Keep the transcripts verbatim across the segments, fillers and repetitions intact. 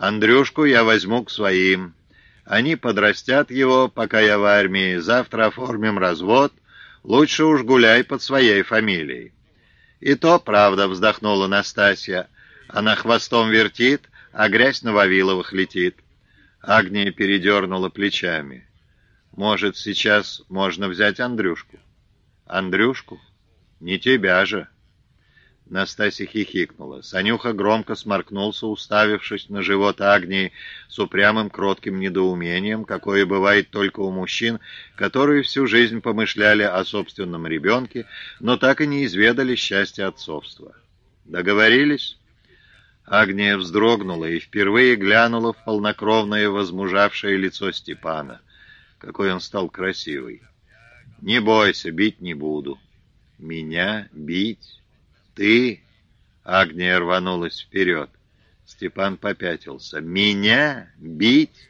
Андрюшку я возьму к своим. Они подрастят его, пока я в армии. Завтра оформим развод. Лучше уж гуляй под своей фамилией». «И то правда», — вздохнула Настасья. «Она хвостом вертит, а грязь на Вавиловых летит». Агния передернула плечами. «Может, сейчас можно взять Андрюшку?» «Андрюшку? Не тебя же!» Настасья хихикнула. Санюха громко сморкнулся, уставившись на живот Агнии с упрямым кротким недоумением, какое бывает только у мужчин, которые всю жизнь помышляли о собственном ребенке, но так и не изведали счастья отцовства. «Договорились?» Агния вздрогнула и впервые глянула в полнокровное возмужавшее лицо Степана. Какой он стал красивый. «Не бойся, бить не буду». «Меня бить? Ты?» Агния рванулась вперед. Степан попятился. «Меня бить?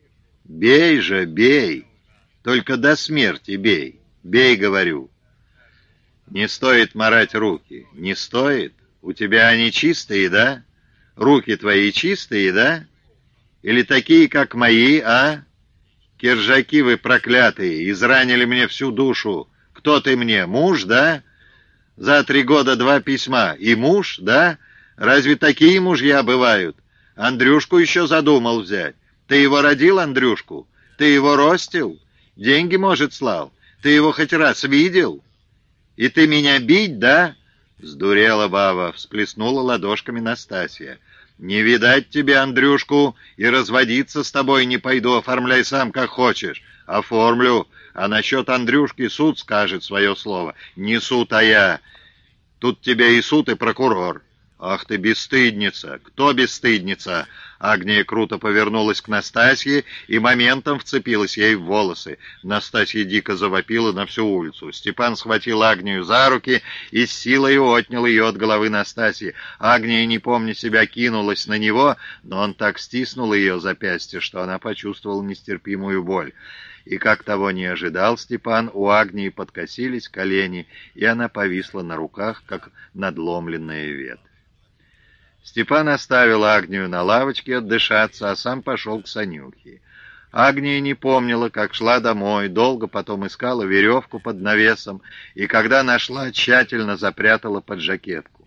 Бей же, бей! Только до смерти бей! Бей, говорю!» «Не стоит марать руки. Не стоит? У тебя они чистые, да? Руки твои чистые, да? Или такие, как мои, а? Киржаки вы проклятые, изранили мне всю душу. Кто ты мне, муж, да? За три года два письма. И муж, да? Разве такие мужья бывают? Андрюшку еще задумал взять. Ты его родил, Андрюшку? Ты его ростил? Деньги, может, слал? Ты его хоть раз видел? И ты меня бить, да?» Сдурела баба, всплеснула ладошками Настасья. «Не видать тебе, Андрюшку, и разводиться с тобой не пойду, оформляй сам, как хочешь». «Оформлю, а насчет Андрюшки суд скажет свое слово». «Не суд, а я. Тут тебе и суд, и прокурор». «Ах ты, бесстыдница! Кто бесстыдница?» Агния круто повернулась к Настасье и моментом вцепилась ей в волосы. Настасья дико завопила на всю улицу. Степан схватил Агнию за руки и с силой отнял ее от головы Настасьи. Агния, не помня себя, кинулась на него, но он так стиснул ее запястье, что она почувствовала нестерпимую боль. И, как того не ожидал Степан, у Агнии подкосились колени, и она повисла на руках, как надломленная ветвь. Степан оставил Агнию на лавочке отдышаться, а сам пошел к Санюхе. Агния не помнила, как шла домой, долго потом искала веревку под навесом, и когда нашла, тщательно запрятала под жакетку.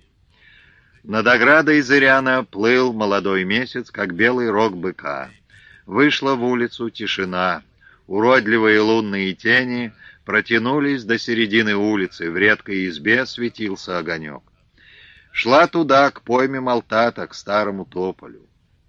Над оградой зыряна плыл молодой месяц, как белый рог быка. Вышла в улицу тишина. Уродливые лунные тени протянулись до середины улицы, в редкой избе светился огонек. Шла туда, к пойме Малтата, к старому тополю.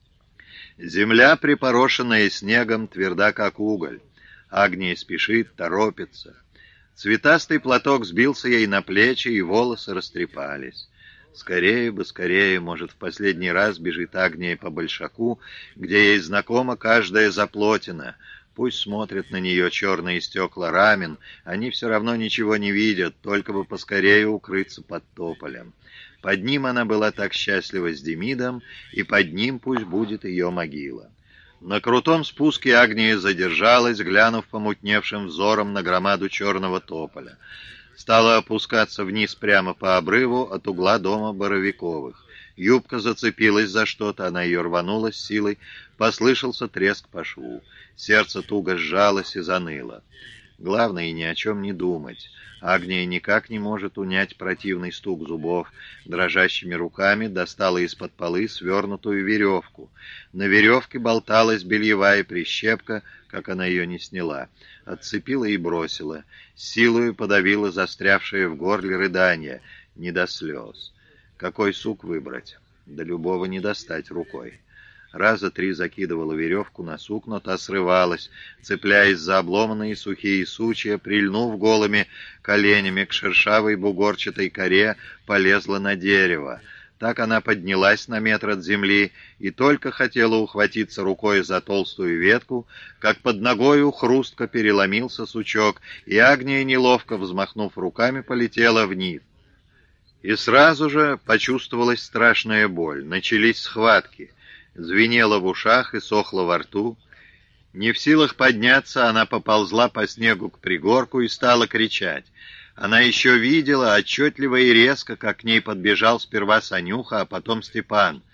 Земля, припорошенная снегом, тверда, как уголь. Агния спешит, торопится. Цветастый платок сбился ей на плечи, и волосы растрепались. Скорее бы, скорее, может, в последний раз бежит Агния по большаку, где ей знакома каждая заплотина. Пусть смотрят на нее черные стекла рамен, они все равно ничего не видят, только бы поскорее укрыться под тополем. Под ним она была так счастлива с Демидом, и под ним пусть будет ее могила. На крутом спуске Агния задержалась, глянув помутневшим взором на громаду черного тополя. Стала опускаться вниз прямо по обрыву от угла дома Боровиковых. Юбка зацепилась за что-то, она ее рванула с силой, послышался треск по шву. Сердце туго сжалось и заныло. Главное, ни о чем не думать. Агния никак не может унять противный стук зубов. Дрожащими руками достала из-под полы свернутую веревку. На веревке болталась бельевая прищепка, как она ее не сняла. Отцепила и бросила. Силою подавила застрявшее в горле рыдание. Не до слез. Какой сук выбрать? Да любого не достать рукой. Раза три закидывала веревку на сук, но та срывалась, цепляясь за обломанные сухие сучья, прильнув голыми коленями к шершавой бугорчатой коре, полезла на дерево. Так она поднялась на метр от земли и только хотела ухватиться рукой за толстую ветку, как под ногою хрустко переломился сучок, и Агния, неловко взмахнув руками, полетела вниз. И сразу же почувствовалась страшная боль. Начались схватки. Звенело в ушах и сохло во рту. Не в силах подняться, она поползла по снегу к пригорку и стала кричать. Она еще видела отчетливо и резко, как к ней подбежал сперва Санюха, а потом Степан.